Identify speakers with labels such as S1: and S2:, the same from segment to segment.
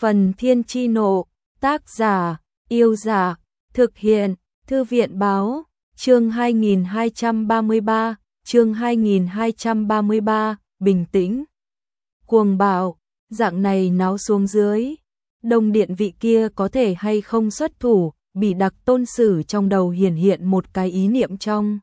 S1: Phần Thiên Chi Nộ, tác giả, Yêu Giả, thực hiện, Thư viện Báo, chương 2233, bình tĩnh. Cuồng bạo, dạng này náo xuống dưới, Đông Điện vị kia có thể hay không xuất thủ, Bỉ Đặc Tôn Sử trong đầu hiện một cái ý niệm trong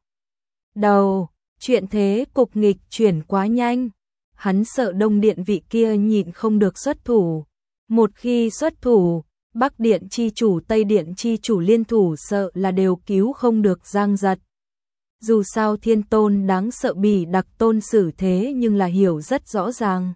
S1: đầu, chuyện thế cục nghịch chuyển quá nhanh, hắn sợ Đông Điện vị kia nhịn không được xuất thủ, một khi xuất thủ, Bắc Điện chi chủ Tây Điện chi chủ liên thủ sợ là đều cứu không được Giang Giật. Dù sao Thiên Tôn đáng sợ Bỉ Đặc Tôn Sử thế nhưng là hiểu rất rõ ràng.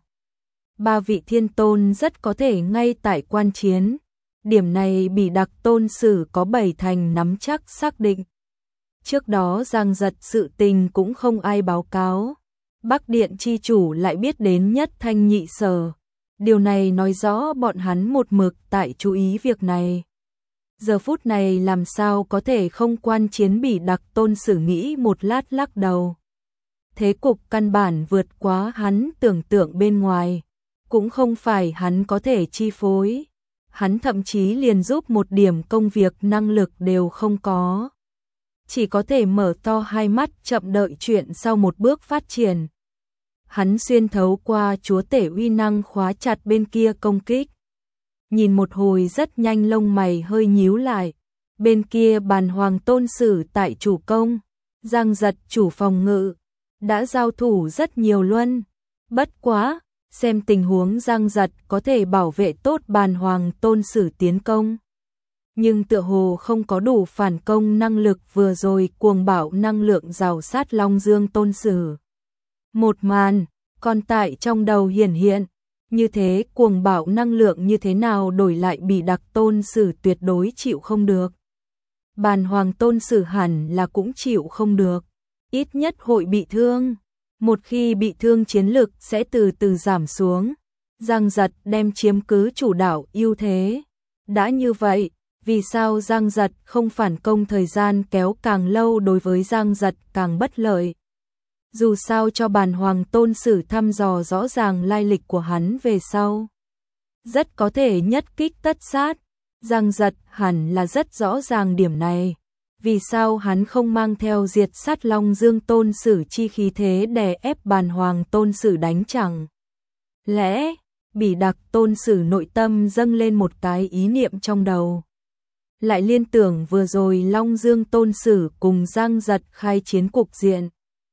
S1: Ba vị Thiên Tôn rất có thể ngay tại quan chiến, điểm này Bỉ Đặc Tôn Sử có 7 thành nắm chắc xác định. Trước đó Giang Giật sự tình cũng không ai báo cáo, Bắc Điện chi chủ lại biết đến nhất thanh nhị sở. Điều này nói rõ bọn hắn một mực tại chú ý việc này. Giờ phút này làm sao có thể không quan chiến Bỉ Đặc Tôn Sử nghĩ một lát lắc đầu. Thế cục căn bản vượt quá hắn tưởng tượng bên ngoài, cũng không phải hắn có thể chi phối. Hắn thậm chí liền giúp một điểm công việc năng lực đều không có. Chỉ có thể mở to hai mắt chậm đợi chuyện sau một bước phát triển. Hắn xuyên thấu qua chúa tể uy năng khóa chặt bên kia công kích. Nhìn một hồi rất nhanh lông mày hơi nhíu lại. Bên kia Bàn Hoàng Tôn Sử tại chủ công, Giang Giật chủ phòng ngự, đã giao thủ rất nhiều luân. Bất quá, xem tình huống Giang Giật có thể bảo vệ tốt Bàn Hoàng Tôn Sử tiến công. Nhưng tựa hồ không có đủ phản công năng lực vừa rồi cuồng bạo năng lượng rào sát Long Dương Tôn Sử. Một màn, còn tại trong đầu hiện, như thế cuồng bạo năng lượng như thế nào đổi lại Bỉ Đặc Tôn Sử tuyệt đối chịu không được. Bàn Hoàng Tôn Sử hẳn là cũng chịu không được, ít nhất hội bị thương. Một khi bị thương chiến lực sẽ từ từ giảm xuống. Giang Giật đem chiếm cứ chủ đạo ưu thế. Đã như vậy, vì sao Giang Giật không phản công thời gian kéo càng lâu đối với Giang Giật càng bất lợi? Dù sao cho Bàn Hoàng Tôn Sử thăm dò rõ ràng lai lịch của hắn về sau, rất có thể nhất kích tất sát. Giang Giật hẳn là rất rõ ràng điểm này. Vì sao hắn không mang theo diệt sát Long Dương Tôn Sử chi khí thế đè ép Bàn Hoàng Tôn Sử đánh chẳng? Lẽ, Bỉ Đặc Tôn Sử nội tâm dâng lên một cái ý niệm trong đầu. Lại liên tưởng vừa rồi Long Dương Tôn Sử cùng Giang Giật khai chiến cục diện.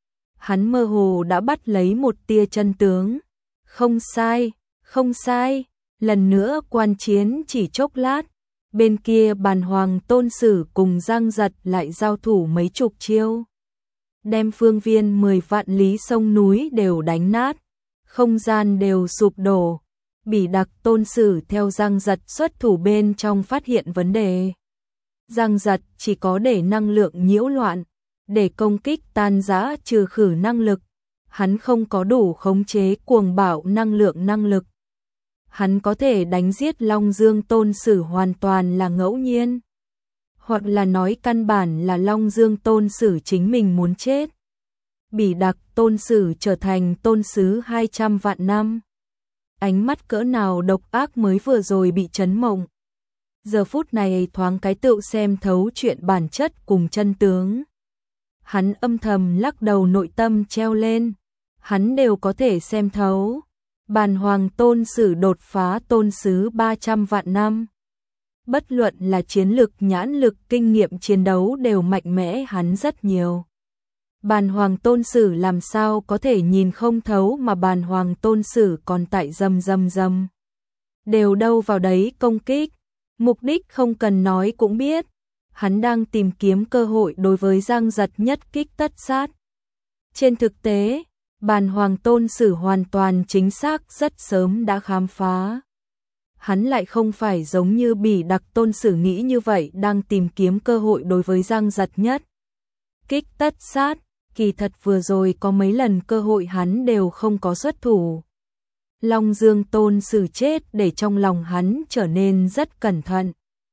S1: Hắn mơ hồ đã bắt lấy một tia chân tướng. Không sai, không sai, lần nữa quan chiến chỉ chốc lát. Bên kia Bàn Hoàng Tôn Sử cùng Giang Giật lại giao thủ mấy chục chiêu. Đem phương viên 10 vạn lý sông núi đều đánh nát, không gian đều sụp đổ. Bỉ Đặc Tôn Sử theo Giang Giật xuất thủ bên trong phát hiện vấn đề. Giang Giật chỉ có để năng lượng nhiễu loạn, để công kích tan rã trừ khử năng lực. Hắn không có đủ khống chế cuồng bạo năng lực. Hắn có thể đánh giết Long Dương Tôn Sử hoàn toàn là ngẫu nhiên. Hoặc là nói căn bản là Long Dương Tôn Sử chính mình muốn chết. Bỉ Đặc Tôn Sử trở thành tôn sứ 200 vạn năm. Ánh mắt cỡ nào độc ác mới vừa rồi bị chấn mộng. Giờ phút này thoáng cái tựu xem thấu chuyện bản chất cùng chân tướng. Hắn âm thầm lắc đầu nội tâm treo lên. Hắn đều có thể xem thấu. Bàn Hoàng Tôn Sử đột phá tôn sứ 300 vạn năm. Bất luận là chiến lực, nhãn lực, kinh nghiệm chiến đấu đều mạnh mẽ hắn rất nhiều. Bàn Hoàng Tôn Sử làm sao có thể nhìn không thấu mà Bàn Hoàng Tôn Sử còn tại dầm. Đều đâu vào đấy công kích. Mục đích không cần nói cũng biết. Hắn đang tìm kiếm cơ hội đối với Giang Giật nhất kích tất sát. Trên thực tế, Bàn Hoàng Tôn Sử hoàn toàn chính xác rất sớm đã khám phá. Hắn lại không phải giống như Bỉ Đặc Tôn Sử nghĩ như vậy đang tìm kiếm cơ hội đối với Giang Giật nhất kích tất sát. Kỳ thật vừa rồi có mấy lần cơ hội hắn đều không có xuất thủ. Long Dương Tôn Sử chết để trong lòng hắn trở nên rất cẩn thận.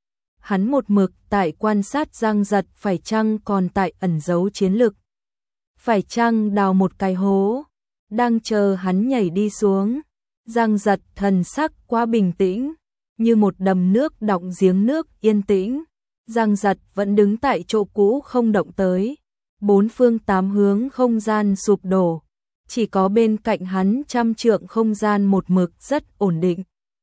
S1: Hắn một mực tại quan sát Giang Giật phải chăng còn tại ẩn giấu chiến lực. Phải chăng đào một cái hố, đang chờ hắn nhảy đi xuống. Giang Giật thần sắc quá bình tĩnh, như một đầm nước đọng giếng nước yên tĩnh. Giang Giật vẫn đứng tại chỗ cũ không động tới. Bốn phương tám hướng không gian sụp đổ, chỉ có bên cạnh hắn trăm trượng không gian một mực rất ổn định.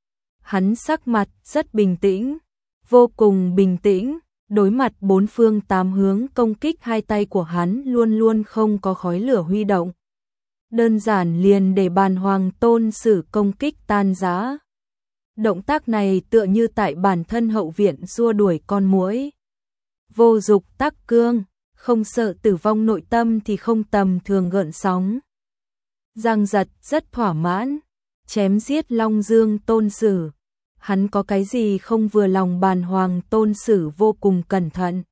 S1: Hắn sắc mặt rất bình tĩnh, vô cùng bình tĩnh, đối mặt bốn phương tám hướng công kích, hai tay của hắn luôn luôn không có khói lửa huy động. Đơn giản liền để Bàn Hoàng Tôn Sử công kích tan rã. Động tác này tựa như tại bản thân hậu viện xua đuổi con muỗi. Vô dục tắc cương, không sợ tử vong, nội tâm thì không tầm thường gợn sóng. Giang Giật rất thỏa mãn, chém giết Long Dương Tôn Sử. Hắn có cái gì không vừa lòng? Bàn Hoàng Tôn Sử vô cùng cẩn thận.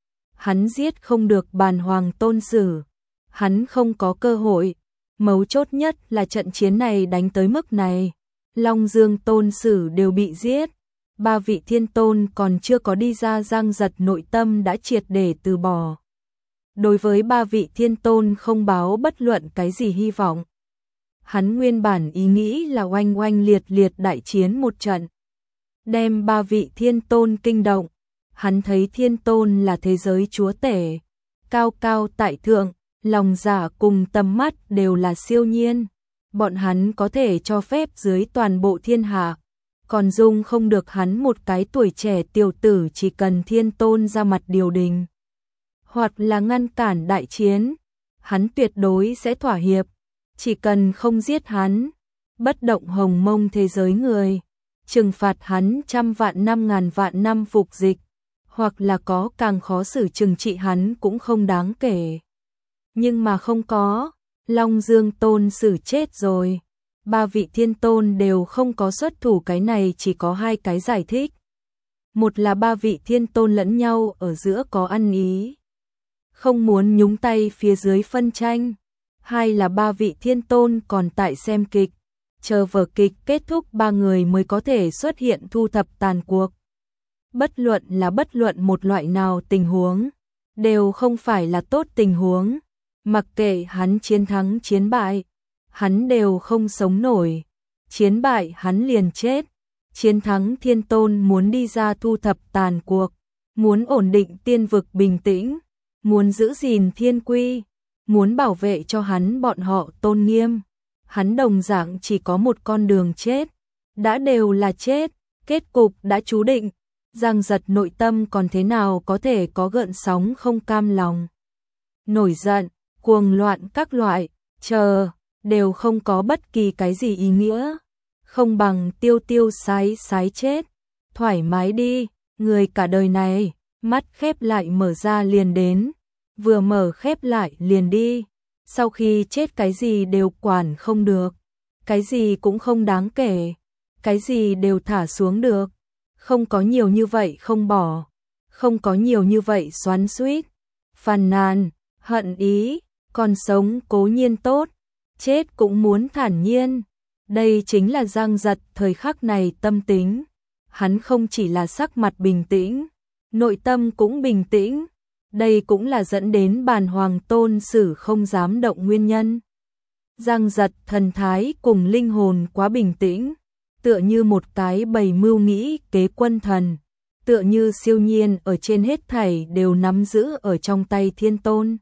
S1: Hắn giết không được Bàn Hoàng Tôn Sử, hắn không có cơ hội. Mấu chốt nhất là trận chiến này đánh tới mức này, Long Dương Tôn Sử đều bị giết, ba vị thiên tôn còn chưa có đi ra. Giang Giật nội tâm đã triệt để từ bỏ. Đối với ba vị thiên tôn không báo bất luận cái gì hy vọng. Hắn nguyên bản ý nghĩ là oanh oanh liệt liệt đại chiến một trận, đem ba vị thiên tôn kinh động. Hắn thấy thiên tôn là thế giới chúa tể, cao cao tại thượng, lòng dạ cùng tầm mắt đều là siêu nhiên. Bọn hắn có thể cho phép dưới toàn bộ thiên hạ, còn dung không được hắn một cái tuổi trẻ tiểu tử. Chỉ cần thiên tôn ra mặt điều đình, hoặc là ngăn cản đại chiến, hắn tuyệt đối sẽ thỏa hiệp. Chỉ cần không giết hắn, bất động hồng mông thế giới người, trừng phạt hắn trăm vạn năm ngàn vạn năm phục dịch, hoặc là có càng khó xử trừng trị hắn cũng không đáng kể. Nhưng mà không có, Long Dương Tôn Sử chết rồi, ba vị thiên tôn đều không có xuất thủ. Cái này chỉ có hai cái giải thích. Một là ba vị thiên tôn lẫn nhau ở giữa có ăn ý, không muốn nhúng tay phía dưới phân tranh. Hai là ba vị thiên tôn còn tại xem kịch, chờ vở kịch kết thúc ba người mới có thể xuất hiện thu thập tàn cuộc. Bất luận một loại nào tình huống, đều không phải là tốt tình huống. Mặc kệ hắn chiến thắng chiến bại, hắn đều không sống nổi. Chiến bại hắn liền chết. Chiến thắng thiên tôn muốn đi ra thu thập tàn cuộc, muốn ổn định tiên vực bình tĩnh, muốn giữ gìn thiên quy, muốn bảo vệ cho hắn bọn họ tôn nghiêm. Hắn đồng dạng chỉ có một con đường chết, đã đều là chết, kết cục đã chú định. Giang Giật nội tâm còn thế nào có thể có gợn sóng không cam lòng, nổi giận, cuồng loạn các loại, đều không có bất kỳ cái gì ý nghĩa. Không bằng tiêu tiêu sái sái chết, thoải mái đi, người cả đời này, mắt khép lại mở ra liền đến, vừa mở khép lại liền đi. Sau khi chết cái gì đều quản không được, cái gì cũng không đáng kể, cái gì đều thả xuống được. Không có nhiều như vậy không bỏ, không có nhiều như vậy xoắn xuýt, phàn nàn, hận ý. Còn sống cố nhiên tốt, chết cũng muốn thản nhiên. Đây chính là Giang Giật thời khắc này tâm tính. Hắn không chỉ là sắc mặt bình tĩnh, nội tâm cũng bình tĩnh. Đây cũng là dẫn đến Bàn Hoàng Tôn Sử không dám động nguyên nhân. Giang Giật thần thái cùng linh hồn quá bình tĩnh, tựa như một cái bầy mưu nghĩ kế quân thần, tựa như siêu nhiên ở trên hết thảy đều nắm giữ ở trong tay thiên tôn.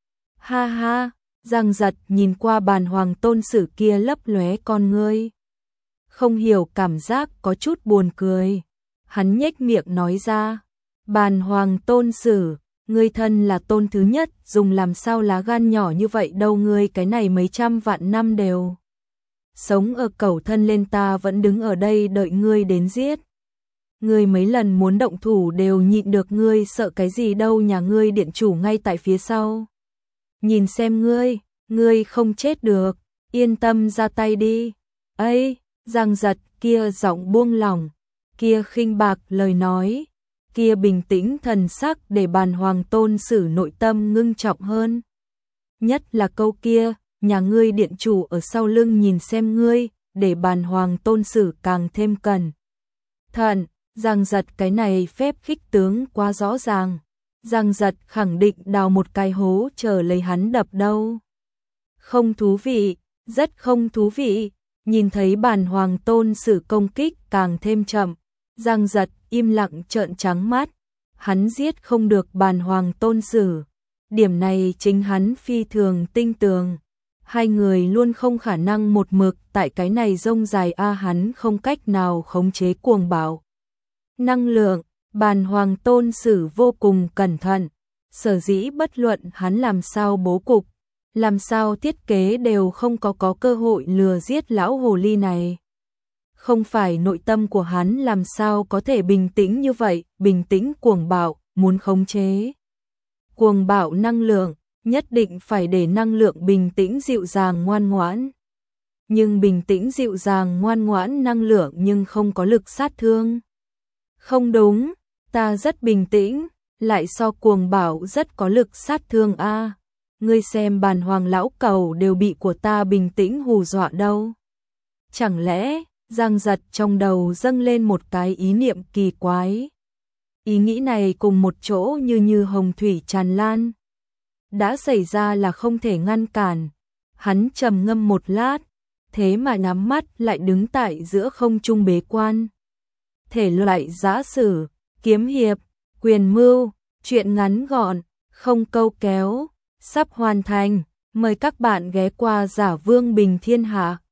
S1: Ha ha, Giang Giật nhìn qua Bàn Hoàng Tôn Sử kia lấp lóe con ngươi, không hiểu cảm giác có chút buồn cười. Hắn nhếch miệng nói ra, Bàn Hoàng Tôn Sử, ngươi thân là tôn thứ nhất, dùng làm sao lá gan nhỏ như vậy đâu? Ngươi cái này mấy trăm vạn năm đều sống ở cẩu thân lên, ta vẫn đứng ở đây đợi ngươi đến giết. Ngươi mấy lần muốn động thủ đều nhịn được, ngươi sợ cái gì đâu? Nhà ngươi điện chủ ngay tại phía sau, nhìn xem ngươi không chết được, yên tâm ra tay đi. Ấy, Giang Giật kia giọng buông lỏng, kia khinh bạc lời nói, kia bình tĩnh thần sắc để Bàn Hoàng Tôn Sử nội tâm ngưng trọng hơn. Nhất là câu kia, nhà ngươi điện chủ ở sau lưng nhìn xem ngươi, để Bàn Hoàng Tôn Sử càng thêm cẩn thận. Giang Giật cái này phép khích tướng quá rõ ràng. Giang Giật khẳng định đào một cái hố chờ lấy hắn đập đâu. Không thú vị, rất không thú vị. Nhìn thấy Bàn Hoàng Tôn Sử công kích càng thêm chậm, Giang Giật im lặng trợn trắng mắt, hắn giết không được Bàn Hoàng Tôn Sử. Điểm này chính hắn phi thường tinh tường. Hai người luôn không khả năng một mực tại cái này rông dài hắn không cách nào khống chế cuồng bạo. Năng lượng, Bàn Hoàng Tôn Sử vô cùng cẩn thận, sở dĩ bất luận hắn làm sao bố cục, làm sao thiết kế đều không có cơ hội lừa giết lão hồ ly này. Không phải nội tâm của hắn làm sao có thể bình tĩnh như vậy, bình tĩnh cuồng bạo, muốn khống chế. Cuồng bạo năng lượng, nhất định phải để năng lượng bình tĩnh dịu dàng ngoan ngoãn. Nhưng bình tĩnh dịu dàng ngoan ngoãn năng lượng nhưng không có lực sát thương. Không đúng, ta rất bình tĩnh, lại so cuồng bạo rất có lực sát thương a. Ngươi xem Bàn Hoàng lão cẩu đều bị của ta bình tĩnh hù dọa đâu. Chẳng lẽ, Giang Giật trong đầu dâng lên một cái ý niệm kỳ quái. Ý nghĩ này cùng một chỗ như hồng thủy tràn lan. Đã xảy ra là không thể ngăn cản. Hắn trầm ngâm một lát, thế mà nhắm mắt lại đứng tại giữa không trung bế quan. Thể loại giã sử, kiếm hiệp, quyền mưu, truyện ngắn gọn, không câu kéo, sắp hoàn thành. Mời các bạn ghé qua Giả Vương Bình Thiên Hạ.